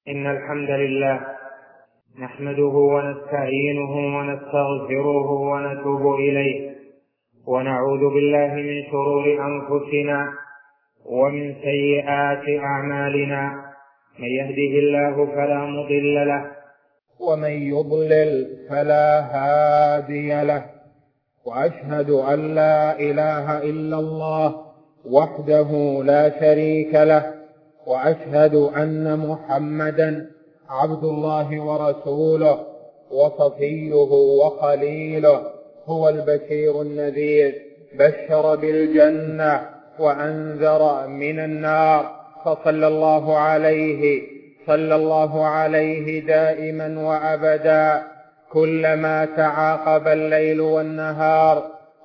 إن الحمد لله نحمده ونستعينه ونستغفره ونتوب إليه، ونعوذ بالله من شرور أنفسنا ومن سيئات أعمالنا. من يهده الله فلا مضل له ومن يضلل فلا هادي له، وأشهد أن لا إله إلا الله وحده لا شريك له، وأشهد أن محمدا عبد الله ورسوله وصفيه وخليله، هو البشير النذير، بشر بالجنة وأنذر من النار، فصلى الله عليه دائما وأبدا، كلما تعاقب الليل والنهار،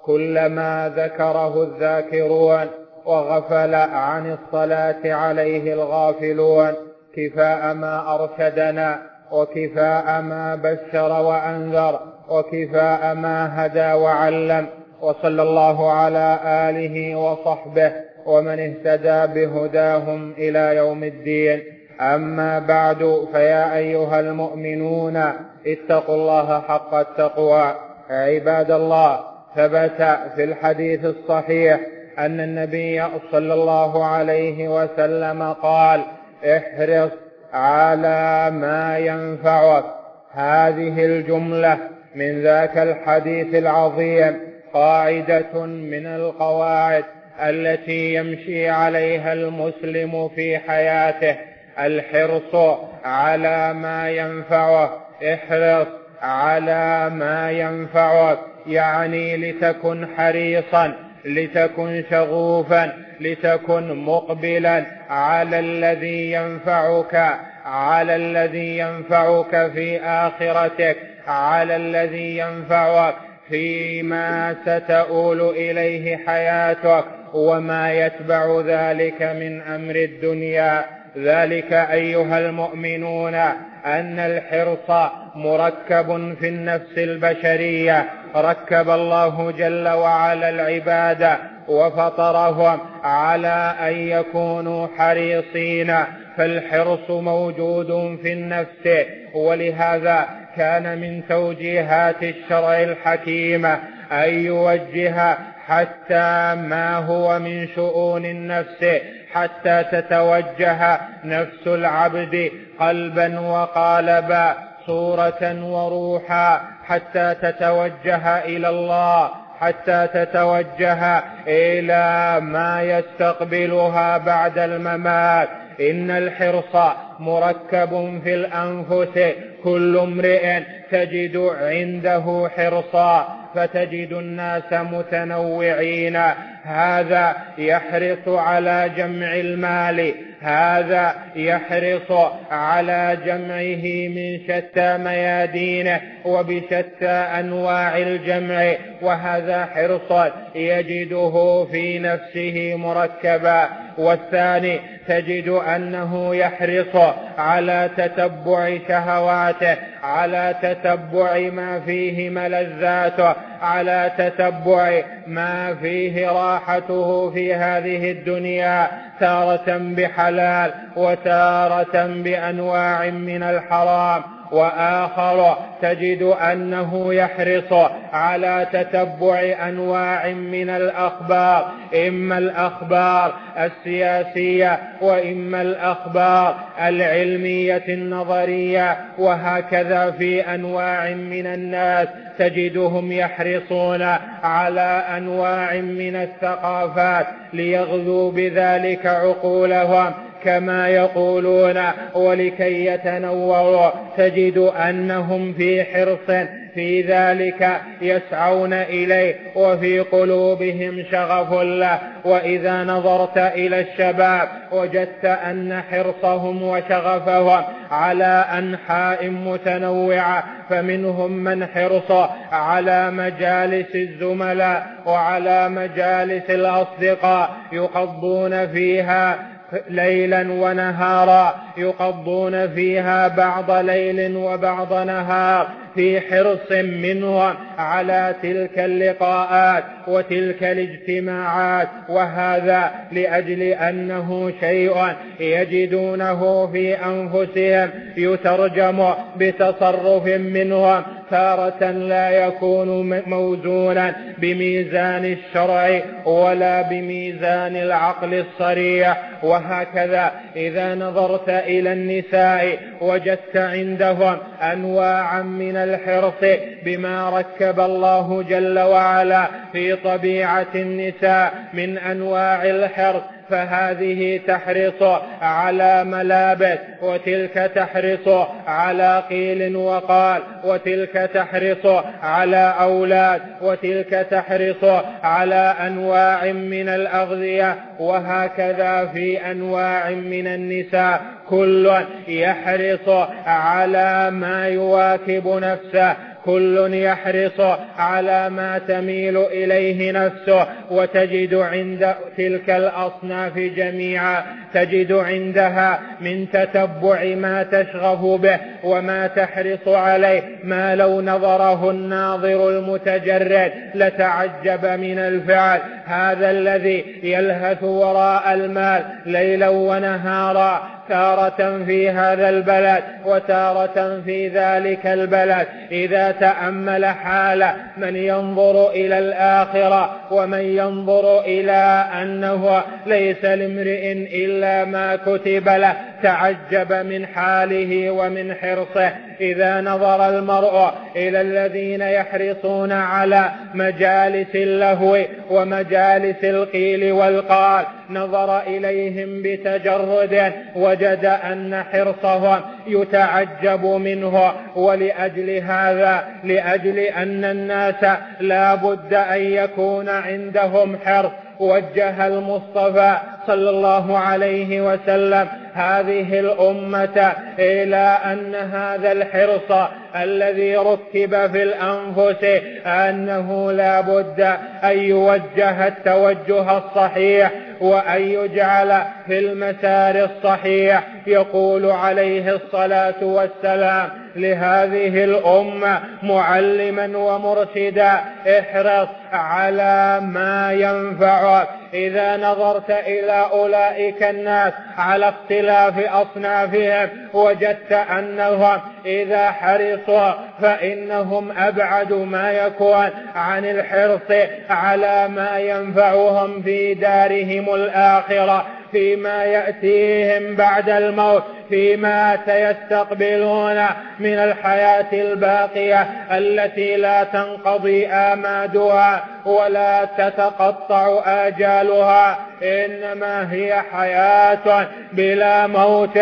كلما ذكره الذاكرون وغفل عن الصلاة عليه الغافلون، كفاء ما أرشدنا، وكفاء ما بشر وأنذر، وكفاء ما هدى وعلم. وصلى الله على آله وصحبه ومن اهتدى بهداهم إلى يوم الدين. أما بعد، فيا أيها المؤمنون اتقوا الله حق التقوى. عباد الله، ثبت في الحديث الصحيح أن النبي صلى الله عليه وسلم قال: احرص على ما ينفعك. هذه الجملة من ذاك الحديث العظيم قاعدة من القواعد التي يمشي عليها المسلم في حياته: الحرص على ما ينفعه. احرص على ما ينفعك، يعني لتكن حريصا، لتكن شغوفا، لتكن مقبلا على الذي ينفعك، على الذي ينفعك في آخرتك، على الذي ينفعك فيما ستؤول إليه حياتك وما يتبع ذلك من أمر الدنيا. ذلك أيها المؤمنون أن الحرص مركب في النفس البشرية. ركب الله جل وعلا العباد وفطرهم على أن يكونوا حريصين، فالحرص موجود في النفس. ولهذا كان من توجيهات الشرع الحكيم أن يوجه حتى ما هو من شؤون النفس، حتى تتوجه نفس العبد قلبا وقالبا، صورة وروحا، حتى تتوجه إلى الله، حتى تتوجه إلى ما يستقبلها بعد الممات. إن الحرص مركب في الأنفس، كل امرئ تجد عنده حرصا، فتجد الناس متنوعين. هذا يحرص على جمع المال، هذا يحرص على جمعه من شتى ميادينه وبشتى أنواع الجمع، وهذا حرص يجده في نفسه مركبا. والثاني تجد أنه يحرص على تتبع شهواته، على تتبع ما فيه ملذاته، على تتبع ما فيه راحته في هذه الدنيا، تارة بحلال وتارة بأنواع من الحرام. وآخر تجد أنه يحرص على تتبع أنواع من الأخبار، إما الأخبار السياسية وإما الأخبار العلمية النظرية. وهكذا في أنواع من الناس تجدهم يحرصون على أنواع من الثقافات ليغذوا بذلك عقولهم كما يقولون، ولكي يتنوروا. تجد أنهم في حرص في ذلك يسعون إليه، وفي قلوبهم شغف له. وإذا نظرت إلى الشباب وجدت أن حرصهم وشغفهم على أنحاء متنوعة، فمنهم من حرص على مجالس الزملاء وعلى مجالس الأصدقاء، يقضون فيها ليلا ونهارا، يقضون فيها بعض ليل وبعض نهار في حرص منهم على تلك اللقاءات وتلك الاجتماعات، وهذا لأجل أنه شيء يجدونه في أنفسهم يترجم بتصرف منهم تارة لا يكون موزونا بميزان الشرع ولا بميزان العقل الصريح. وهكذا إذا نظرت إلى النساء وجدت عندهم أنواعا من الحرص بما ركب الله جل وعلا في طبيعة النساء من أنواع الحرص، فهذه تحرص على ملابس، وتلك تحرص على قيل وقال، وتلك تحرص على أولاد، وتلك تحرص على أنواع من الأغذية، وهكذا في أنواع من النساء كل يحرص على ما يواكب نفسه، كل يحرص على ما تميل إليه نفسه. وتجد عند تلك الأصناف جميعا تجد عندها من تتبع ما تشغف به وما تحرص عليه ما لو نظره الناظر المتجرد لتعجب من الفعل. هذا الذي يلهث وراء المال ليلا ونهارا، تارة في هذا البلد وتارة في ذلك البلد، إذا تأمل حال من ينظر إلى الآخرة ومن ينظر إلى أنه ليس لامرئ إلا ما كتب له تعجب من حاله ومن حرصه. إذا نظر المرء إلى الذين يحرصون على مجالس اللهو ومجالس القيل والقال نظر إليهم بتجرد وجد أن حرصهم يتعجب منه. ولأجل هذا، لأجل أن الناس لا بد أن يكون عندهم حرص، وجه المصطفى صلى الله عليه وسلم هذه الأمة إلى أن هذا الحرص الذي ركب في الأنفس أنه لا بد أن يوجه التوجه الصحيح وأن يجعل في المسار الصحيح. يقول عليه الصلاة والسلام لهذه الأمة معلما ومرشدا: احرص على ما ينفعك. إذا نظرت إلى أولئك الناس على اختلاف أصنافهم وجدت أنهم إذا حرصوا فإنهم أبعد ما يكون عن الحرص على ما ينفعهم في دارهم الآخرة، فيما يأتيهم بعد الموت، فيما سيستقبلون من الحياة الباقية التي لا تنقضي آمادها ولا تتقطع آجالها، إنما هي حياة بلا موت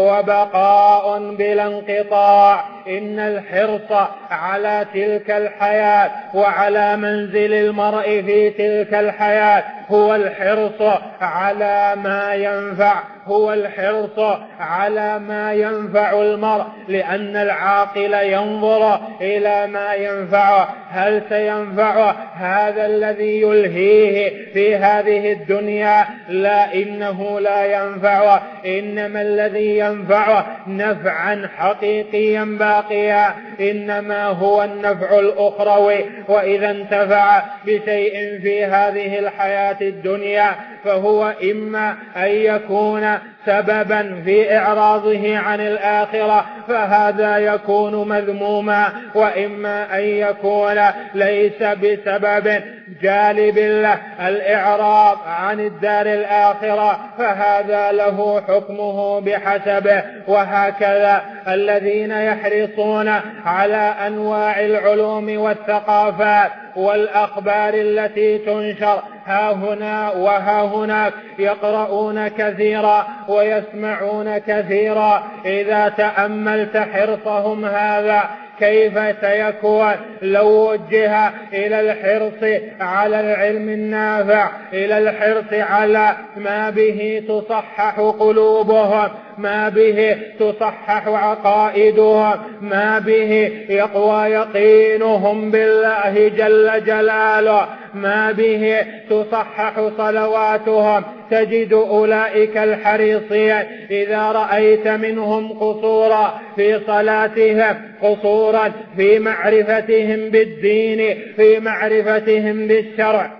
وبقاء بلا انقطاع. إن الحرص على تلك الحياة وعلى منزل المرء في تلك الحياة هو الحرص على ما ينفع، هو الحرص على ما ينفع المرء، لأن العاقل ينظر إلى ما ينفعه. هل سينفعه هذا الذي يلهيه في هذه الدنيا؟ لا، إنه لا ينفعه، إنما الذي ينفعه نفعا حقيقيا باقيا، إنما هو النفع الأخروي. وإذا انتفع بشيء في هذه الحياة الدنيا فهو إما أن يكون سببا في إعراضه عن الآخرة فهذا يكون مذموما، وإما أن يكون ليس بسبب جالب له الإعراض عن الدار الآخرة فهذا له حكمه بحسبه. وهكذا الذين يحرصون على أنواع العلوم والثقافات والأخبار التي تنشر ها هنا وها هناك، يقرؤون كثيرا ويسمعون كثيرا. إذا تأملت حرصهم هذا كيف سيكون لو وجه إلى الحرص على العلم النافع، إلى الحرص على ما به تصحح قلوبهم، ما به تصحح عقائدهم، ما به يقوى يقينهم بالله جل جلاله، ما به تصحح صلواتهم، تجد أولئك الحريصين إذا رأيت منهم قصورا في صلاتهم، قصورا في معرفتهم بالدين، في معرفتهم بالشرع،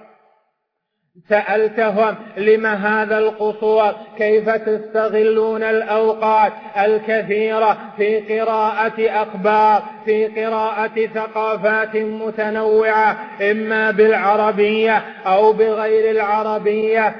سألتهم لما هذا القصور؟ كيف تستغلون الأوقات الكثيرة في قراءة أخبار، في قراءة ثقافات متنوعة إما بالعربية أو بغير العربية؟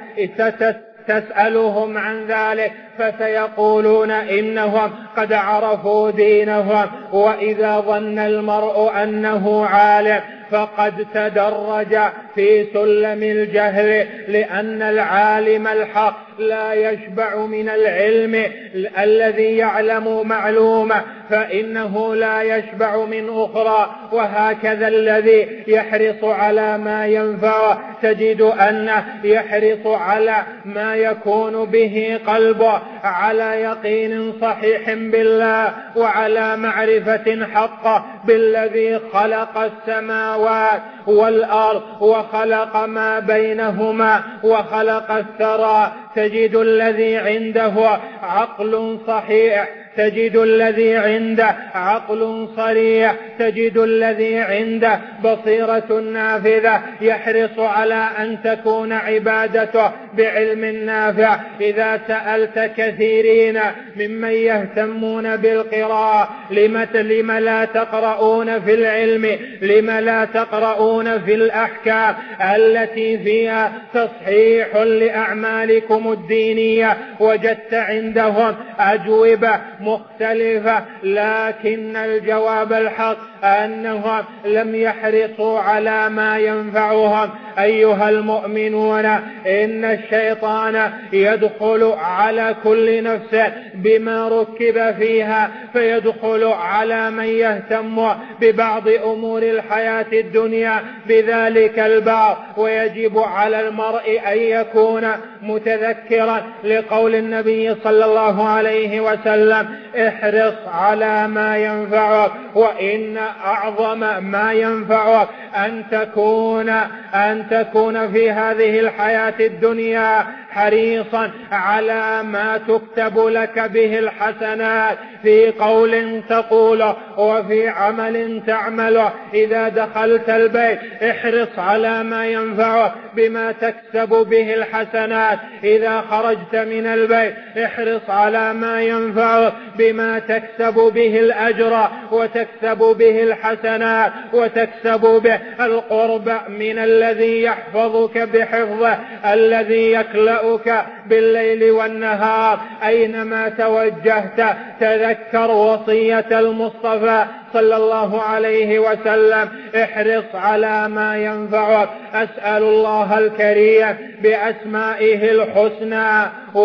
تسألهم عن ذلك فسيقولون إنهم قد عرفوا دينهم، وإذا ظن المرء أنه عالم فقد تدرج في سلم الجهل، لأن العالم الحق لا يشبع من العلم. الذي يعلم معلومة فإنه لا يشبع من أخرى، وهكذا الذي يحرص على ما ينفعه تجد أنه يحرص على ما يكون به قلبه على يقين صحيح بالله، وعلى معرفة حقه بالذي خلق السماوات والأرض وخلق ما بينهما وخلق الثرى. تجد الذي عنده عقل صحيح، تجد الذي عنده عقل صريح، تجد الذي عنده بصيرة نافذة يحرص على أن تكون عبادته بعلم نافع. إذا سألت كثيرين ممن يهتمون بالقراءة لم لا تقرؤون في العلم، لم لا تقرؤون في الأحكام التي فيها تصحيح لأعمالكم الدينية، وجدت عندهم أجوبة مختلفة، لكن الجواب الحق أنهم لم يحرصوا على ما ينفعهم. أيها المؤمنون، إن الشيطان يدخل على كل نفس بما ركب فيها، فيدخل على من يهتم ببعض أمور الحياة الدنيا بذلك البعض، ويجب على المرء أن يكون متذكرا لقول النبي صلى الله عليه وسلم: احرص على ما ينفعك، وإن أعظم ما ينفعك أن تكون في هذه الحياة الدنيا حريصا على ما تكتب لك به الحسنات، في قول تقوله وفي عمل تعمله. إذا دخلت البيت احرص على ما ينفعك بما تكسب به الحسنات، إذا خرجت من البيت احرص على ما ينفعك بما تكسب به الأجر وتكسب به الحسنات وتكسب به القرب من الذي يحفظك بحفظه، الذي يكلأك بالليل والنهار. أينما توجهت تذكر وصية المصطفى صلى الله عليه وسلم: احرص على ما ينفعك. أسأل الله الكريم بأسمائه الحسنى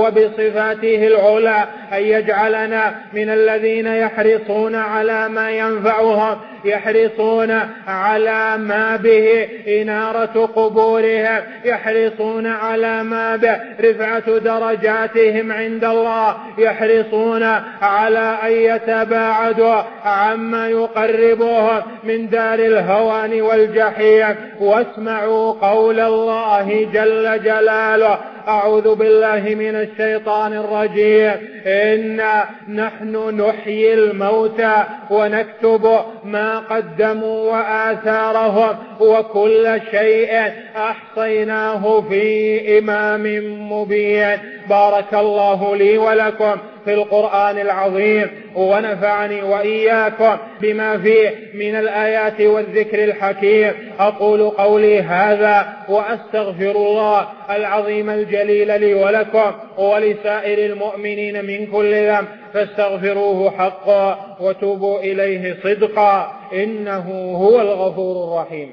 وبصفاته العلى أن يجعلنا من الذين يحرصون على ما ينفعهم، يحرصون على ما به إنارة قبورهم، يحرصون على ما به رفعة درجاتهم عند الله، يحرصون على أن يتباعدوا عما يقربهم من دار الهوان والجحيم. واسمعوا قول الله جل جلاله: أعوذ بالله من الشيطان الرجيم: إنا نحن نحيي الموتى ونكتب ما قدموا وآثارهم وكل شيء أحصيناه في إمام مبين. بارك الله لي ولكم في القرآن العظيم، ونفعني وإياكم بما فيه من الآيات والذكر الحكيم. أقول قولي هذا وأستغفر الله العظيم الجليل لي ولكم ولسائر المؤمنين من كل ذنب، فاستغفروه حقا وتوبوا إليه صدقا، إنه هو الغفور الرحيم.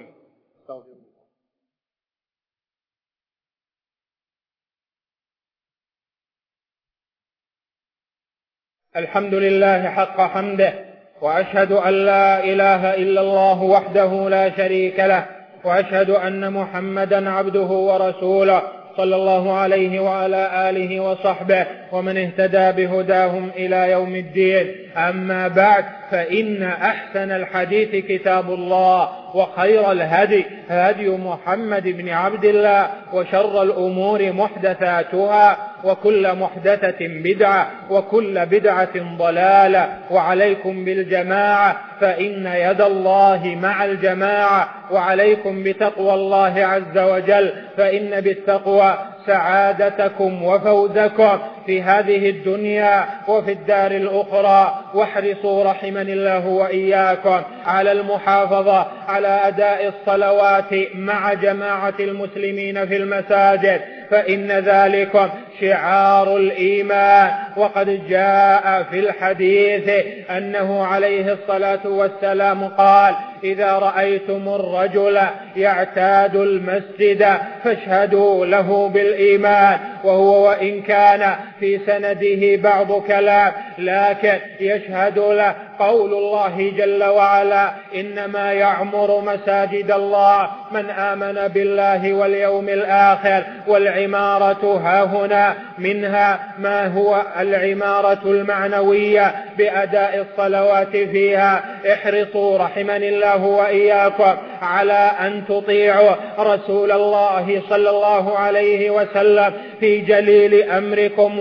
الحمد لله حق حمده، وأشهد أن لا إله إلا الله وحده لا شريك له، وأشهد أن محمدا عبده ورسوله. صلى الله عليه وعلى آله وصحبه ومن اهتدى بهداهم إلى يوم الدين. أما بعد، فإن أحسن الحديث كتاب الله، وخير الهدي هدي محمد بن عبد الله، وشر الأمور محدثاتها، وكل محدثة بدعة، وكل بدعة ضلالة. وعليكم بالجماعة، فإن يد الله مع الجماعة، وعليكم بتقوى الله عز وجل، فإن بالتقوى سعادتكم وفوزكم في هذه الدنيا وفي الدار الأخرى. واحرصوا رحمني الله وإياكم على المحافظة على أداء الصلوات مع جماعة المسلمين في المساجد، فإن ذلكم شعار الإيمان. وقد جاء في الحديث أنه عليه الصلاة والسلام قال: إذا رأيتم الرجل يعتاد المسجد فاشهدوا له بالإيمان. وهو وإن كان في سنده بعض كلام، لكن يشهد له قول الله جل وعلا: إنما يعمر مساجد الله من آمن بالله واليوم الآخر. والعمارة هاهنا منها ما هو العمارة المعنوية بأداء الصلوات فيها. احرصوا رحمني الله وإياكم على أن تطيعوا رسول الله صلى الله عليه وسلم في جليل أمركم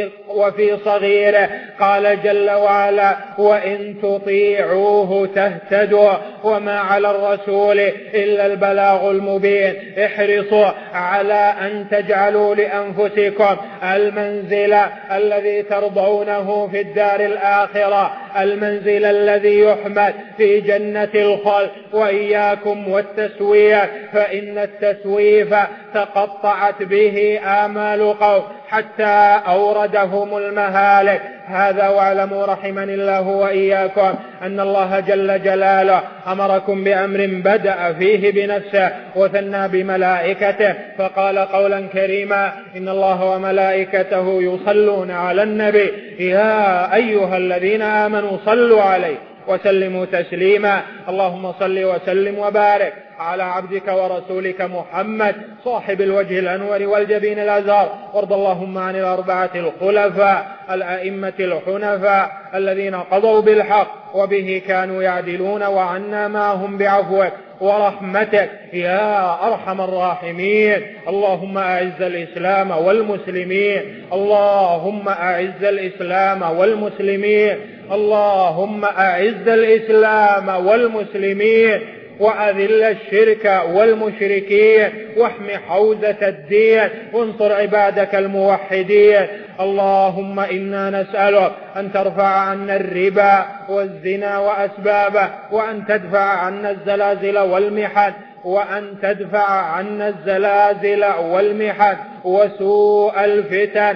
وفي صغيره. قال جل وعلا: وإن تطيعوه تهتدوا وما على الرسول إلا البلاغ المبين. احرصوا على أن تجعلوا لأنفسكم المنزل الذي ترضونه في الدار الآخرة، المنزل الذي يحمد في جنة الخلد. وإياكم والتسويف، فإن التسويف تقطعت به آمال قوم حتى أوردهم المهالك. هذا واعلموا رحمني الله وإياكم أن الله جل جلاله أمركم بأمر بدأ فيه بنفسه وثنى بملائكته، فقال قولا كريما: إن الله وملائكته يصلون على النبي يا أيها الذين آمنوا صلوا عليه وسلموا تسليما. اللهم صل وسلم وبارك على عبدك ورسولك محمد صاحب الوجه الأنور والجبين الأزهر. وارض اللهم عن الأربعة الخلفاء الأئمة الحنفاء الذين قضوا بالحق وبه كانوا يعدلون، وعنا معهم بعفوك ورحمتك يا أرحم الراحمين. اللهم أعز الإسلام والمسلمين، اللهم أعز الإسلام والمسلمين، اللهم أعز الإسلام والمسلمين، وأذل الشرك والمشركين، واحم حوزة الدين، وانصر عبادك الموحدين. اللهم إنا نسألك أن ترفع عنا الربا والزنا وأسبابه، وأن تدفع عنا الزلازل والمحن، وأن تدفع عنا الزلازل والمحن وسوء الفتن.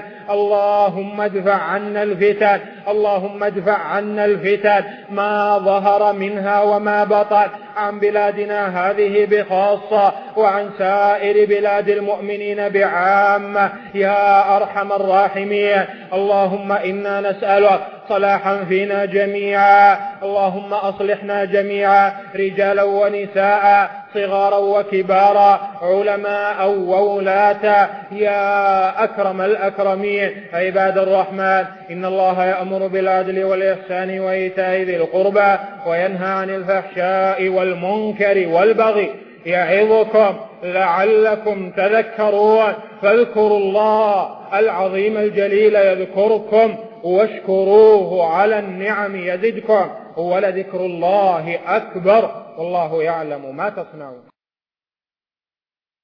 اللهم ادفع عنا الفتن، اللهم ادفع عنا الفتن ما ظهر منها وما بطن عن بلادنا هذه بخاصة، وعن سائر بلاد المؤمنين بعامة يا أرحم الراحمين. اللهم إنا نسألك صلاحا فينا جميعا، اللهم أصلحنا جميعا رجالا ونساء، صغارا وكبارا، علماء وولاة يا أكرم الأكرمين. عباد الرحمن، إن الله يأمر بالعدل والإحسان وإيتاء ذي القربى وينهى عن الفحشاء والمنكر والبغي يعظكم لعلكم تذكرون. فاذكروا الله العظيم الجليل يذكركم، واشكروه على النعم يزدكم، ولذكر الله أكبر، والله يعلم ما تصنعون.